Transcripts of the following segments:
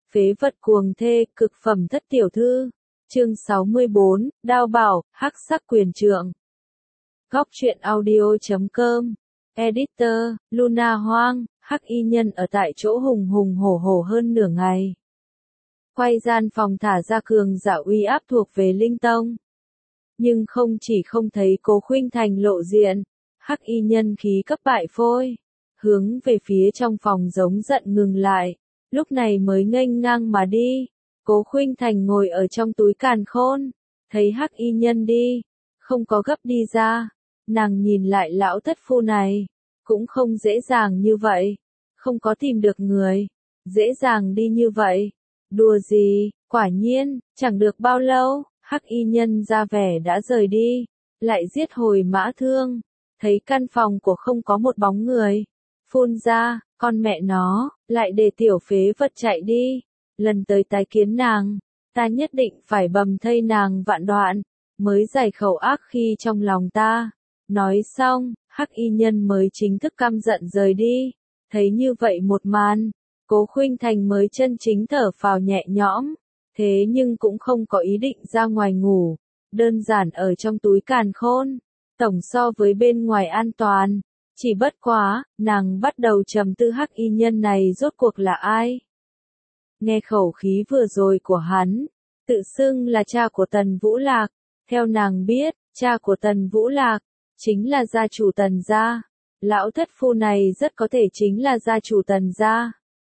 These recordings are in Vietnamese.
Phế vật cuồng thê, cực phẩm thất tiểu thư. Chương 64, Đao Bảo, hắc sắc quyền trượng. Góc truyện audio.com. Editor, Luna Hoang, hắc y nhân ở tại chỗ hùng hùng hổ hổ hơn nửa ngày. Quay gian phòng thả ra cường giả uy áp thuộc về Linh Tông. Nhưng không chỉ không thấy Cố Khuynh Thành lộ diện, hắc y nhân khí cấp bại phôi, hướng về phía trong phòng giống giận ngừng lại, lúc này mới nghênh ngang mà đi. Cố Khuynh Thành ngồi ở trong túi càn khôn, thấy hắc y nhân đi, không có gấp đi ra, nàng nhìn lại lão thất phu này, cũng không dễ dàng như vậy, không có tìm được người, dễ dàng đi như vậy, đùa gì, quả nhiên, chẳng được bao lâu, hắc y nhân ra vẻ đã rời đi, lại giết hồi mã thương, thấy căn phòng của không có một bóng người, phun ra, con mẹ nó, lại để tiểu phế vật chạy đi, lần tới tái kiến nàng, ta nhất định phải bầm thây nàng vạn đoạn, mới giải khẩu ác khi trong lòng ta. Nói xong, hắc y nhân mới chính thức căm giận rời đi, thấy như vậy một màn, Cố Khuynh Thành mới chân chính thở phào nhẹ nhõm, thế nhưng cũng không có ý định ra ngoài ngủ, đơn giản ở trong túi càn khôn, tổng so với bên ngoài an toàn. Chỉ bất quá, nàng bắt đầu trầm tư hắc y nhân này rốt cuộc là ai. Nghe khẩu khí vừa rồi của hắn, tự xưng là cha của Tần Vũ Lạc, theo nàng biết, cha của Tần Vũ Lạc, chính là gia chủ Tần gia, lão thất phu này rất có thể chính là gia chủ Tần gia.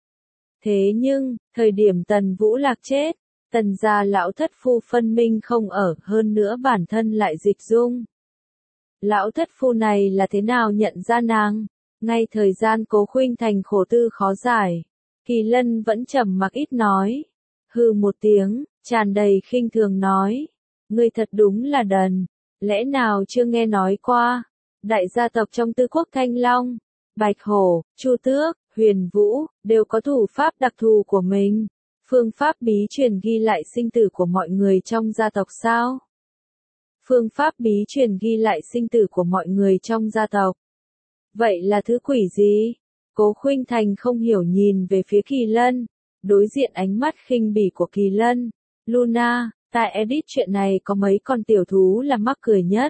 Thế nhưng, thời điểm Tần Vũ Lạc chết, Tần gia lão thất phu phân minh không ở, hơn nữa bản thân lại dịch dung. Lão thất phu này là thế nào nhận ra nàng? Ngay thời gian Cố Khuynh Thành khổ tư khó giải, Kỳ Lân vẫn trầm mặc ít nói. Hừ một tiếng, tràn đầy khinh thường nói. Ngươi thật đúng là đần, lẽ nào chưa nghe nói qua? Đại gia tộc trong Tư Quốc Thanh Long, Bạch Hổ, Chu Tước, Huyền Vũ, đều có thủ pháp đặc thù của mình. Phương pháp bí truyền ghi lại sinh tử của mọi người trong gia tộc sao? Phương pháp bí truyền ghi lại sinh tử của mọi người trong gia tộc. Vậy là thứ quỷ gì? Cố Khuynh Thành không hiểu nhìn về phía Kỳ Lân, đối diện ánh mắt khinh bỉ của Kỳ Lân. Luna, tại edit chuyện này có mấy con tiểu thú là mắc cười nhất.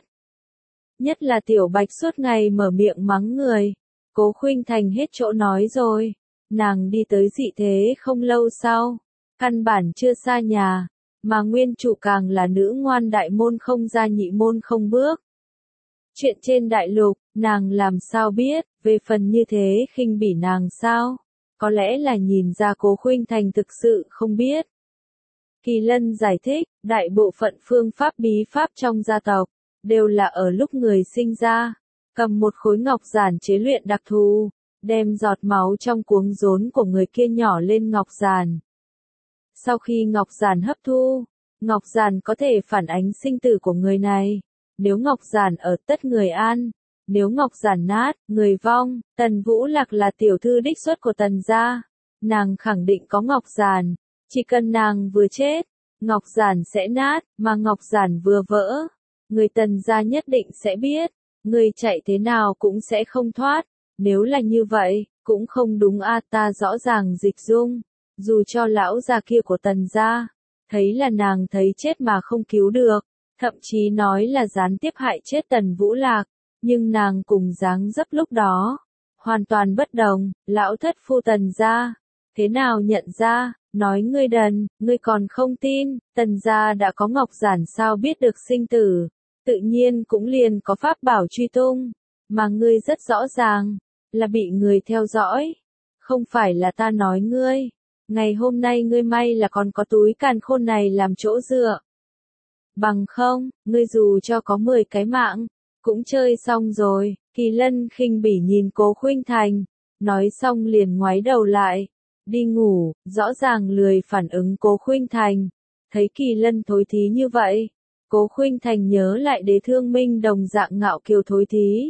Nhất là tiểu bạch suốt ngày mở miệng mắng người. Cố Khuynh Thành hết chỗ nói rồi. Nàng đi tới dị thế không lâu sau. Căn bản chưa xa nhà. Mà nguyên chủ càng là nữ ngoan đại môn không ra nhị môn không bước. Chuyện trên đại lục, nàng làm sao biết, về phần như thế khinh bỉ nàng sao? Có lẽ là nhìn ra Cố Khuynh Thành thực sự không biết. Kỳ Lân giải thích, đại bộ phận phương pháp bí pháp trong gia tộc, đều là ở lúc người sinh ra, cầm một khối ngọc giản chế luyện đặc thù, đem giọt máu trong cuống rốn của người kia nhỏ lên ngọc giản. Sau khi ngọc giản hấp thu, ngọc giản có thể phản ánh sinh tử của người này. Nếu ngọc giản ở tất người an, nếu ngọc giản nát, người vong. Tần Vũ Lạc là tiểu thư đích xuất của Tần gia, nàng khẳng định có ngọc giản, chỉ cần nàng vừa chết, ngọc giản sẽ nát, mà ngọc giản vừa vỡ, người Tần gia nhất định sẽ biết, người chạy thế nào cũng sẽ không thoát. Nếu là như vậy, cũng không đúng a, ta rõ ràng dịch dung, dù cho lão già kia của Tần gia, thấy là nàng thấy chết mà không cứu được, thậm chí nói là gián tiếp hại chết Tần Vũ Lạc, nhưng nàng cùng dáng dấp lúc đó, hoàn toàn bất đồng. Lão thất phu Tần gia, thế nào nhận ra, nói ngươi đần, ngươi còn không tin, Tần gia đã có ngọc giản sao biết được sinh tử, tự nhiên cũng liền có pháp bảo truy tung, mà ngươi rất rõ ràng, là bị người theo dõi, không phải là ta nói ngươi, ngày hôm nay ngươi may là còn có túi càn khôn này làm chỗ dựa. Bằng không, ngươi dù cho có 10 cái mạng, cũng chơi xong rồi. Kỳ Lân khinh bỉ nhìn Cố Khuynh Thành, nói xong liền ngoái đầu lại, đi ngủ, rõ ràng lười phản ứng Cố Khuynh Thành. Thấy Kỳ Lân thối thí như vậy, Cố Khuynh Thành nhớ lại Đế Thương Minh đồng dạng ngạo kiều thối thí.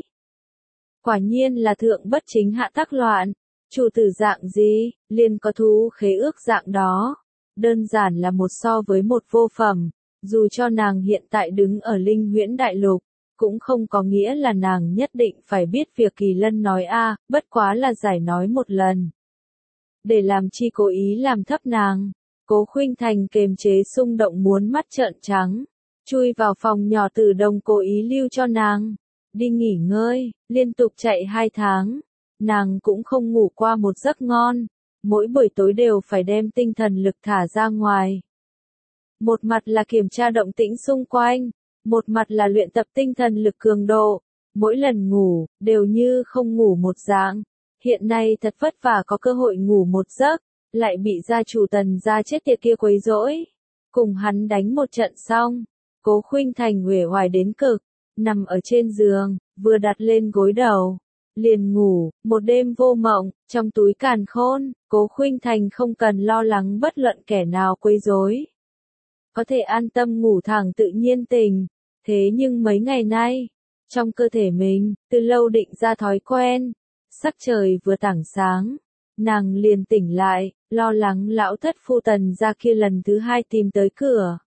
Quả nhiên là thượng bất chính hạ tắc loạn, chủ tử dạng gì, liền có thú khế ước dạng đó. Đơn giản là một so với một vô phẩm. Dù cho nàng hiện tại đứng ở Linh Huyễn Đại Lục, cũng không có nghĩa là nàng nhất định phải biết việc Kỳ Lân nói a, bất quá là giải nói một lần. để làm chi cố ý làm thấp nàng. Cố Khuynh Thành kềm chế xung động muốn mắt trợn trắng, chui vào phòng nhỏ Tử Đồng cố ý lưu cho nàng đi nghỉ ngơi, liên tục chạy 2 tháng, nàng cũng không ngủ qua một giấc ngon, mỗi buổi tối đều phải đem tinh thần lực thả ra ngoài. Một mặt là kiểm tra động tĩnh xung quanh, một mặt là luyện tập tinh thần lực cường độ, mỗi lần ngủ, đều như không ngủ một dạng. Hiện nay thật vất vả có cơ hội ngủ một giấc, lại bị gia chủ Tần gia chết tiệt kia quấy rỗi. Cùng hắn đánh một trận xong, Cố Khuynh Thành uể oải đến cực, nằm ở trên giường, vừa đặt lên gối đầu, liền ngủ, một đêm vô mộng, trong túi càn khôn, Cố Khuynh Thành không cần lo lắng bất luận kẻ nào quấy rối. Có thể an tâm ngủ thẳng tự nhiên tình, thế nhưng mấy ngày nay, trong cơ thể mình, từ lâu định ra thói quen, sắc trời vừa tảng sáng, nàng liền tỉnh lại, lo lắng lão thất phu Tần gia kia lần thứ 2 tìm tới cửa.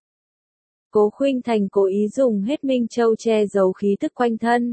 Cố Khuynh Thành cố ý dùng hết Minh Châu che giấu khí tức quanh thân.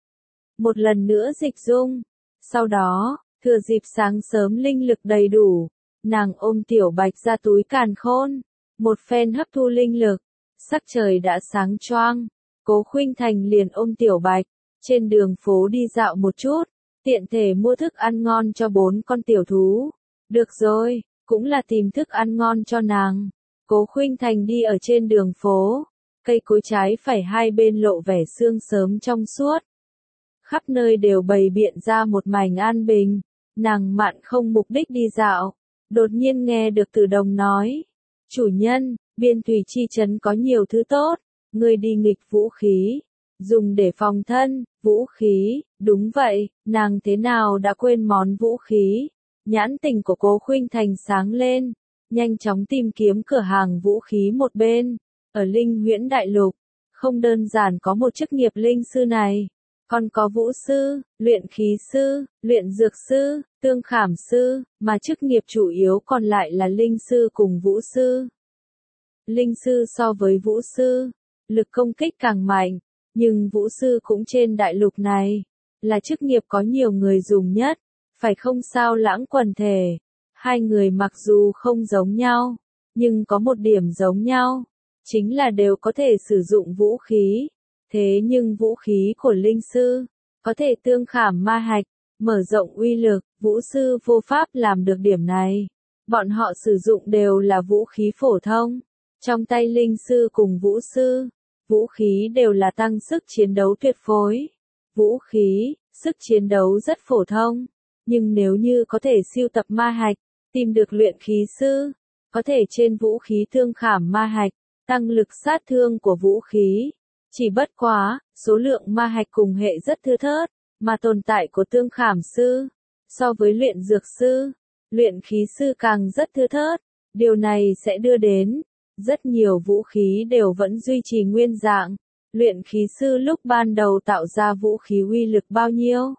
Một lần nữa dịch dung, sau đó, thừa dịp sáng sớm linh lực đầy đủ, nàng ôm Tiểu Bạch ra túi càn khôn, một phen hấp thu linh lực, sắc trời đã sáng choang, Cố Khuynh Thành liền ôm Tiểu Bạch, trên đường phố đi dạo một chút, tiện thể mua thức ăn ngon cho 4 con tiểu thú. Được rồi, cũng là tìm thức ăn ngon cho nàng. Cố Khuynh Thành đi ở trên đường phố, cây cối trái phải hai bên lộ vẻ sương sớm trong suốt. Khắp nơi đều bày biện ra một mảnh an bình, nàng mạn không mục đích đi dạo, đột nhiên nghe được Tử Đồng nói, chủ nhân, Biên Thủy chi trấn có nhiều thứ tốt, ngươi đi nghịch vũ khí, dùng để phòng thân, vũ khí, đúng vậy, nàng thế nào đã quên món vũ khí, nhãn tình của Cố Khuynh Thành sáng lên, nhanh chóng tìm kiếm cửa hàng vũ khí một bên, ở Linh Huyễn Đại Lục, không đơn giản có một chức nghiệp linh sư này, còn có vũ sư, luyện khí sư, luyện dược sư, tương khảm sư, mà chức nghiệp chủ yếu còn lại là linh sư cùng vũ sư. Linh sư so với vũ sư, lực công kích càng mạnh, nhưng vũ sư cũng trên đại lục này, là chức nghiệp có nhiều người dùng nhất, phải không sao Lãng quần thể. Hai người mặc dù không giống nhau, nhưng có một điểm giống nhau, chính là đều có thể sử dụng vũ khí. Thế nhưng vũ khí của linh sư, có thể tương khảm ma hạch, mở rộng uy lực, vũ sư vô pháp làm được điểm này. Bọn họ sử dụng đều là vũ khí phổ thông. Trong tay linh sư cùng vũ sư, vũ khí đều là tăng sức chiến đấu tuyệt phối. Vũ khí, sức chiến đấu rất phổ thông, nhưng nếu như có thể siêu tập ma hạch, tìm được luyện khí sư, có thể trên vũ khí tương khảm ma hạch, tăng lực sát thương của vũ khí. Chỉ bất quá, số lượng ma hạch cùng hệ rất thưa thớt, mà tồn tại của tương khảm sư, so với luyện dược sư, luyện khí sư càng rất thưa thớt. Điều này sẽ đưa đến, rất nhiều vũ khí đều vẫn duy trì nguyên dạng. Luyện khí sư lúc ban đầu tạo ra vũ khí uy lực bao nhiêu?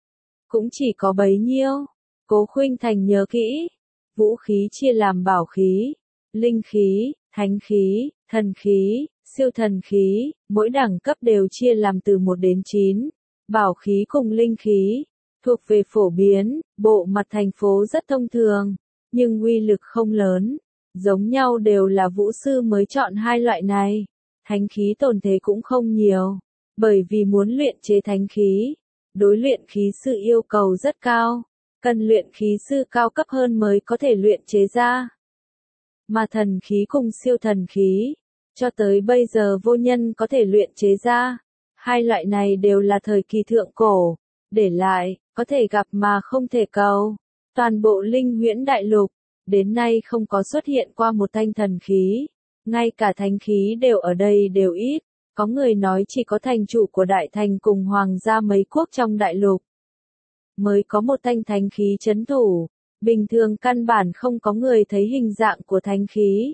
Cũng chỉ có bấy nhiêu. Cố Khuynh Thành nhớ kỹ, vũ khí chia làm bảo khí, linh khí, thánh khí, thần khí, siêu thần khí, mỗi đẳng cấp đều chia làm từ 1 đến 9. Bảo khí cùng linh khí, thuộc về phổ biến, bộ mặt thành phố rất thông thường, nhưng uy lực không lớn, giống nhau đều là vũ sư mới chọn hai loại này. Thánh khí tồn thế cũng không nhiều, bởi vì muốn luyện chế thánh khí, đối luyện khí sư yêu cầu rất cao, cần luyện khí sư cao cấp hơn mới có thể luyện chế ra. Mà thần khí cùng siêu thần khí, cho tới bây giờ vô nhân có thể luyện chế ra. Hai loại này đều là thời kỳ thượng cổ, để lại, có thể gặp mà không thể cầu. Toàn bộ Linh Huyễn Đại Lục, đến nay không có xuất hiện qua một thanh thần khí. Ngay cả thánh khí đều ở đây đều ít, có người nói chỉ có thành chủ của đại thành cùng hoàng gia mấy quốc trong đại lục mới có một thanh thánh khí trấn thủ, bình thường căn bản không có người thấy hình dạng của thánh khí.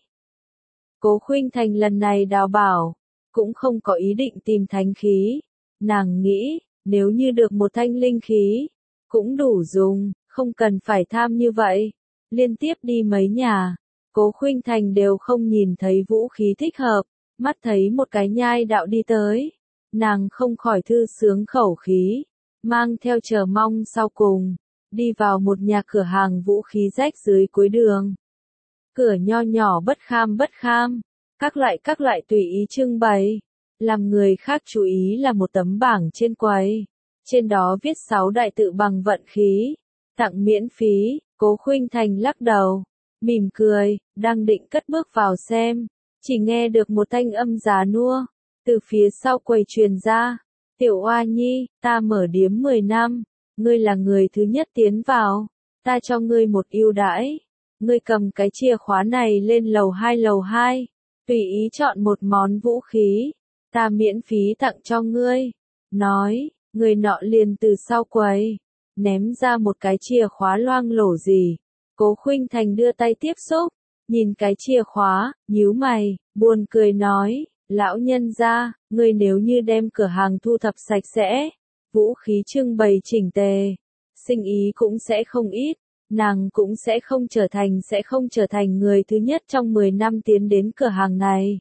Cố Khuynh Thành lần này đào bảo, cũng không có ý định tìm thánh khí, nàng nghĩ, nếu như được một thanh linh khí, cũng đủ dùng, không cần phải tham như vậy. Liên tiếp đi mấy nhà, Cố Khuynh Thành đều không nhìn thấy vũ khí thích hợp, mắt thấy một cái nhai đạo đi tới, nàng không khỏi thư sướng khẩu khí, mang theo chờ mong sau cùng, đi vào một nhà cửa hàng vũ khí rách dưới cuối đường. Cửa nho nhỏ bất kham, các loại tùy ý trưng bày. Làm người khác chú ý là một tấm bảng trên quầy. Trên đó viết 6 đại tự bằng vận khí. Tặng miễn phí. Cố Khuynh Thành lắc đầu, mỉm cười, đang định cất bước vào xem. Chỉ nghe được một thanh âm già nua, từ phía sau quầy truyền ra. Tiểu Oa Nhi, ta mở điếm 10 năm. Ngươi là người thứ nhất tiến vào. Ta cho ngươi một ưu đãi. Ngươi cầm cái chìa khóa này lên lầu 2, tùy ý chọn một món vũ khí. Ta miễn phí tặng cho ngươi. Nói, người nọ liền từ sau quầy ném ra một cái chìa khóa loang lổ gì. Cố Khuynh Thành đưa tay tiếp xúc, nhìn cái chìa khóa, nhíu mày, buồn cười nói, lão nhân gia, ngươi nếu như đem cửa hàng thu thập sạch sẽ, vũ khí trưng bày chỉnh tề, sinh ý cũng sẽ không ít, nàng cũng sẽ không trở thành người thứ nhất trong 10 năm tiến đến cửa hàng này.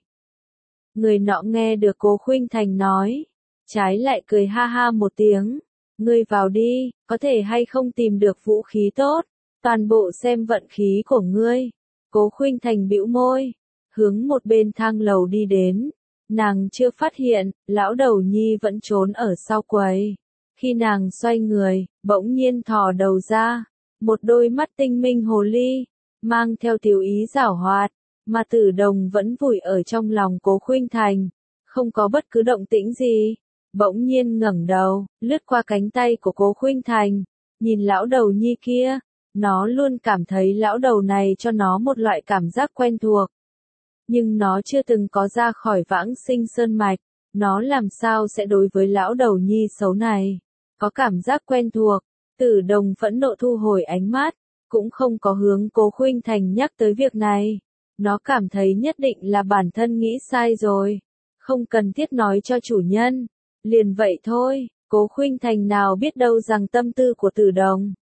Người nọ nghe được Cố Khuynh Thành nói, trái lại cười ha ha một tiếng. Ngươi vào đi, có thể hay không tìm được vũ khí tốt, toàn bộ xem vận khí của ngươi. Cố Khuynh Thành bĩu môi, hướng một bên thang lầu đi đến. Nàng chưa phát hiện, lão đầu nhi vẫn trốn ở sau quầy. Khi nàng xoay người, bỗng nhiên thò đầu ra, một đôi mắt tinh minh hồ ly, mang theo tiểu ý giảo hoạt, mà Tử Đồng vẫn vùi ở trong lòng Cố Khuynh Thành, không có bất cứ động tĩnh gì. Bỗng nhiên ngẩng đầu, lướt qua cánh tay của Cố Khuynh Thành, nhìn lão đầu nhi kia, nó luôn cảm thấy lão đầu này cho nó một loại cảm giác quen thuộc. Nhưng nó chưa từng có ra khỏi Vãng Sinh Sơn Mạch, nó làm sao sẽ đối với lão đầu nhi xấu này, có cảm giác quen thuộc. Tử Đồng phẫn nộ thu hồi ánh mắt, cũng không có hướng Cố Khuynh Thành nhắc tới việc này. Nó cảm thấy nhất định là bản thân nghĩ sai rồi, không cần thiết nói cho chủ nhân. Liền vậy thôi, Cố Khuynh Thành nào biết đâu rằng tâm tư của Tử Đồng.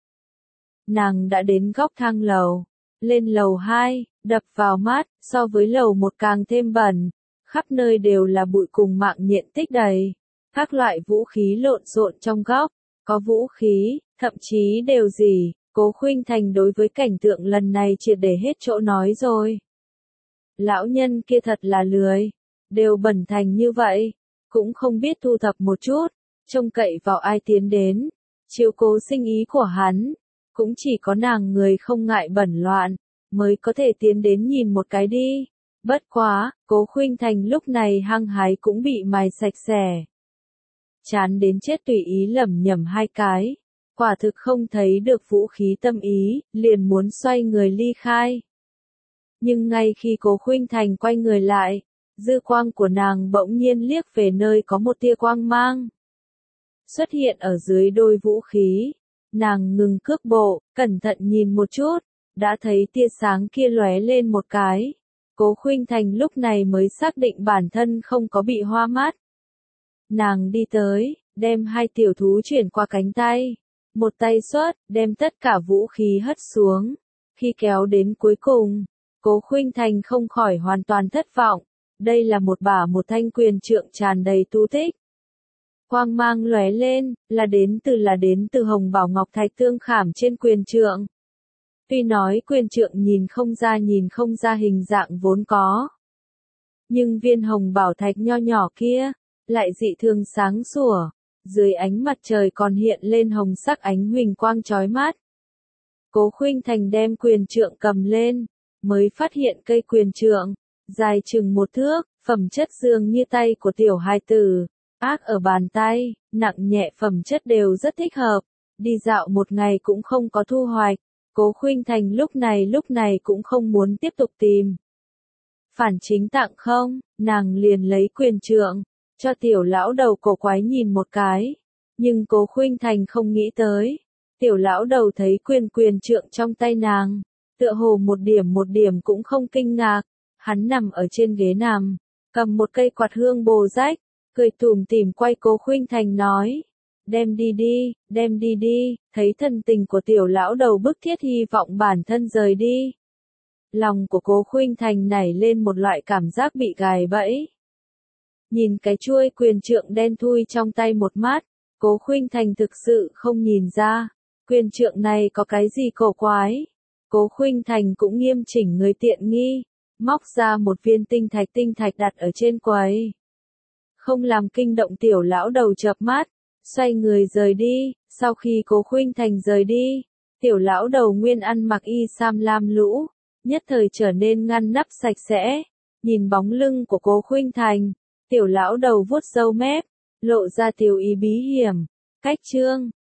Nàng đã đến góc thang lầu, lên lầu 2, đập vào mắt, so với lầu 1 càng thêm bẩn, khắp nơi đều là bụi cùng mạng nhện tích đầy, các loại vũ khí lộn xộn trong góc, có vũ khí, thậm chí đều gì. Cố Khuynh Thành đối với cảnh tượng lần này triệt để hết chỗ nói rồi. Lão nhân kia thật là lười, đều bẩn thành như vậy, cũng không biết thu thập một chút, trông cậy vào ai tiến đến, chiếu cố sinh ý của hắn, cũng chỉ có nàng người không ngại bẩn loạn, mới có thể tiến đến nhìn một cái đi. Bất quá, Cố Khuynh Thành lúc này hăng hái cũng bị mài sạch sẽ. Chán đến chết tùy ý lẩm nhẩm 2 cái, quả thực không thấy được vũ khí tâm ý, liền muốn xoay người ly khai. Nhưng ngay khi Cố Khuynh Thành quay người lại, dư quang của nàng bỗng nhiên liếc về nơi có một tia quang mang xuất hiện ở dưới đôi vũ khí. Nàng ngừng cước bộ, cẩn thận nhìn một chút, đã thấy tia sáng kia lóe lên một cái. Cố Khuynh Thành lúc này mới xác định bản thân không có bị hoa mắt. Nàng đi tới, đem 2 tiểu thú chuyển qua cánh tay, một tay xuất, đem tất cả vũ khí hất xuống. Khi kéo đến cuối cùng, Cố Khuynh Thành không khỏi hoàn toàn thất vọng. Đây là một thanh quyền trượng tràn đầy tu tích. Quang mang lóe lên, là đến từ hồng bảo ngọc thạch tương khảm trên quyền trượng. Tuy nói quyền trượng nhìn không ra hình dạng vốn có, nhưng viên hồng bảo thạch nho nhỏ kia, lại dị thường sáng sủa, dưới ánh mặt trời còn hiện lên hồng sắc ánh huỳnh quang chói mắt. Cố Khuynh Thành đem quyền trượng cầm lên, mới phát hiện cây quyền trượng, dài chừng 1 thước, phẩm chất dường như tay của tiểu hài tử, ác ở bàn tay, nặng nhẹ phẩm chất đều rất thích hợp, đi dạo một ngày cũng không có thu hoạch. Cố Khuynh Thành lúc này cũng không muốn tiếp tục tìm. Phản chính tặng không, nàng liền lấy quyền trượng, cho tiểu lão đầu cổ quái nhìn một cái. Nhưng Cố Khuynh Thành không nghĩ tới, tiểu lão đầu thấy quyền trượng trong tay nàng, tựa hồ một điểm cũng không kinh ngạc. Hắn nằm ở trên ghế nằm, cầm một cây quạt hương bồ rách, cười tủm tỉm quay Cố Khuynh Thành nói. Đem đi đi, thấy thân tình của tiểu lão đầu bức thiết hy vọng bản thân rời đi. Lòng của Cố Khuynh Thành nảy lên một loại cảm giác bị gài bẫy. Nhìn cái chuôi quyền trượng đen thui trong tay một mắt, Cố Khuynh Thành thực sự không nhìn ra, Quyền trượng này có cái gì cổ quái? Cố Khuynh Thành cũng nghiêm chỉnh người tiện nghi, móc ra một viên tinh thạch đặt ở trên quầy. Không làm kinh động tiểu lão đầu chợp mắt, xoay người rời đi. Sau khi Cố Khuynh Thành rời đi, tiểu lão đầu nguyên ăn mặc y sam lam lũ, nhất thời trở nên ngăn nắp sạch sẽ. Nhìn bóng lưng của Cố Khuynh Thành, tiểu lão đầu vuốt râu mép, lộ ra tiểu ý bí hiểm. Cách chương